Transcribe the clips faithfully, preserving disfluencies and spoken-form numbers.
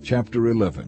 Chapter eleven.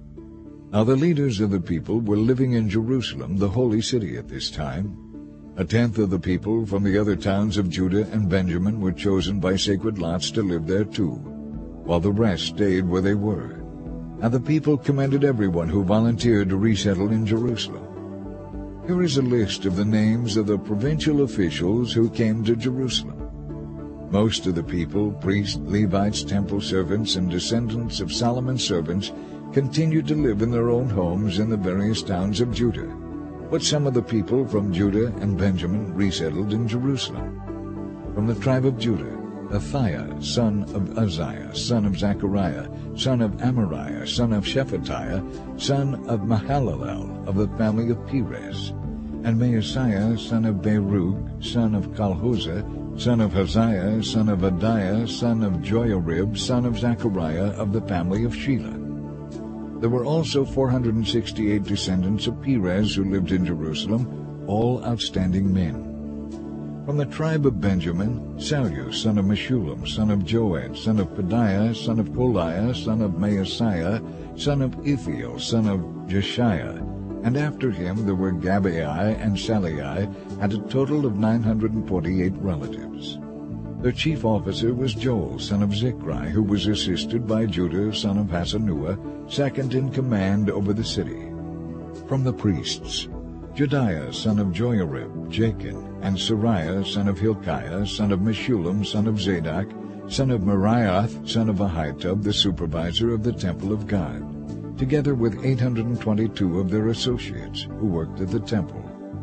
Now the leaders of the people were living in Jerusalem, the holy city, at this time. A tenth of the people from the other towns of Judah and Benjamin were chosen by sacred lots to live there too, while the rest stayed where they were. And the people commended everyone who volunteered to resettle in Jerusalem. Here is a list of the names of the provincial officials who came to Jerusalem. Most of the people, priests, Levites, temple servants, and descendants of Solomon's servants, continued to live in their own homes in the various towns of Judah. But some of the people from Judah and Benjamin resettled in Jerusalem. From the tribe of Judah, Athaiah, son of Uzziah, son of Zechariah, son of Amariah, son of Shephatiah, son of Mahalalel, of the family of Perez, and Maaseiah, son of Baruch, son of Calhuzah, son of Haziah, son of Adiah, son of Joiarib, son of Zechariah, of the family of Shelah. There were also four hundred sixty-eight descendants of Perez who lived in Jerusalem, all outstanding men. From the tribe of Benjamin, Sallu, son of Meshullam, son of Joed, son of Pedaiah, son of Koliah, son of Maaseiah, son of Ithiel, son of Jeshiah, and after him there were Gabbai and Sallai, and a total of nine hundred forty-eight relatives. Their chief officer was Joel, son of Zichri, who was assisted by Judah, son of Hasanua, second in command over the city. From the priests, Jedaiah, son of Joiarib, Jachin, and Sariah, son of Hilkiah, son of Meshullam, son of Zadok, son of Meraioth, son of Ahitub, the supervisor of the temple of God, together with eight hundred twenty-two of their associates who worked at the temple.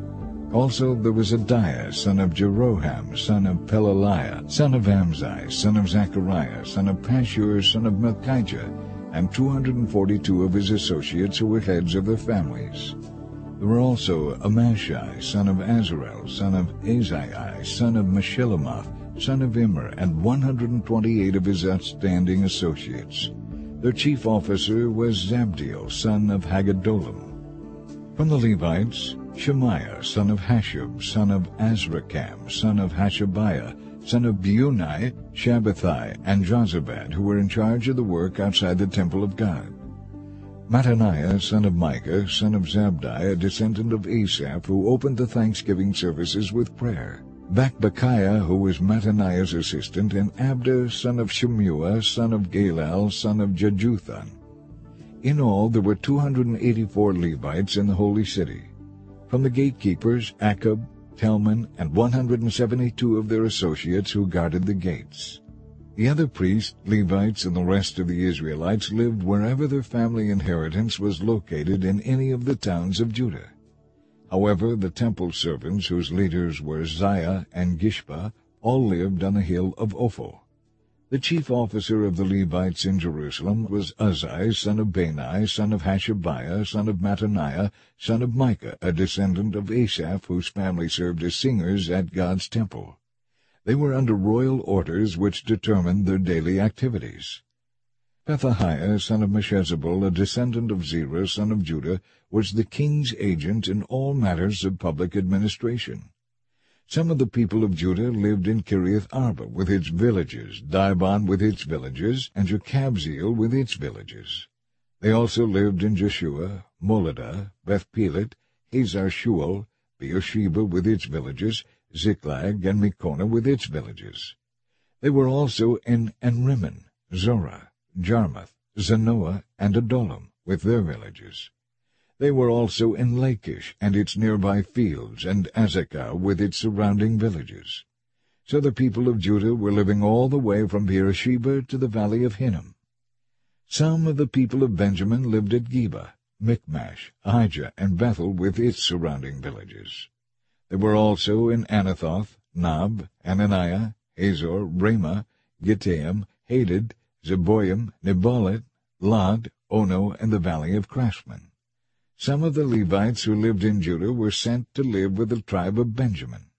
Also there was Adiah, son of Jeroham, son of Pelaliah, son of Amzi, son of Zechariah, son of Pashur, son of Malchijah, and two hundred forty-two of his associates who were heads of their families. There were also Amashai, son of Azarel, son of Azai, son of Meshillemoth, son of Immer, and one hundred twenty-eight of his outstanding associates. Their chief officer was Zabdiel, son of Haggedolim. From the Levites, Shemaiah, son of Hashub, son of Azrikam, son of Hashabiah, son of Bunai, Shabbathai, and Jozabad, who were in charge of the work outside the temple of God. Mattaniah, son of Micah, son of Zabdi, a descendant of Asaph, who opened the thanksgiving services with prayer. Bakbakiah, who was Mattaniah's assistant, and Abda, son of Shemua, son of Galal, son of Jeduthun. In all there were two hundred eighty-four Levites in the holy city. From the gatekeepers, Akub, Telman, and one hundred seventy-two of their associates who guarded the gates. The other priests, Levites, and the rest of the Israelites lived wherever their family inheritance was located in any of the towns of Judah. However, the temple servants, whose leaders were Ziah and Gishpa, all lived on the hill of Ophel. The chief officer of the Levites in Jerusalem was Uzzi, son of Bani, son of Hashabiah, son of Mattaniah, son of Micah, a descendant of Asaph, whose family served as singers at God's temple. They were under royal orders which determined their daily activities. Pethahiah, son of Meshezabel, a descendant of Zerah, son of Judah, was the king's agent in all matters of public administration. Some of the people of Judah lived in Kiriath Arba with its villages, Dibon with its villages, and Jekabzeel with its villages. They also lived in Jeshua, Moladah, Beth-Pelet, Hazar Shual, Beersheba with its villages, Ziklag, and Mekonah with its villages. They were also in Enrimmon, Zorah, Jarmuth, Zanoah, and Adullam with their villages. They were also in Lachish and its nearby fields, and Azekah with its surrounding villages. So the people of Judah were living all the way from Beersheba to the valley of Hinnom. Some of the people of Benjamin lived at Geba, Michmash, Ahijah, and Bethel with its surrounding villages. They were also in Anathoth, Nob, Ananiah, Hazor, Ramah, Gittaim, Hadid, Zeboim, Neballat, Lod, Ono, and the valley of Craftsman. Some of the Levites who lived in Judah were sent to live with the tribe of Benjamin.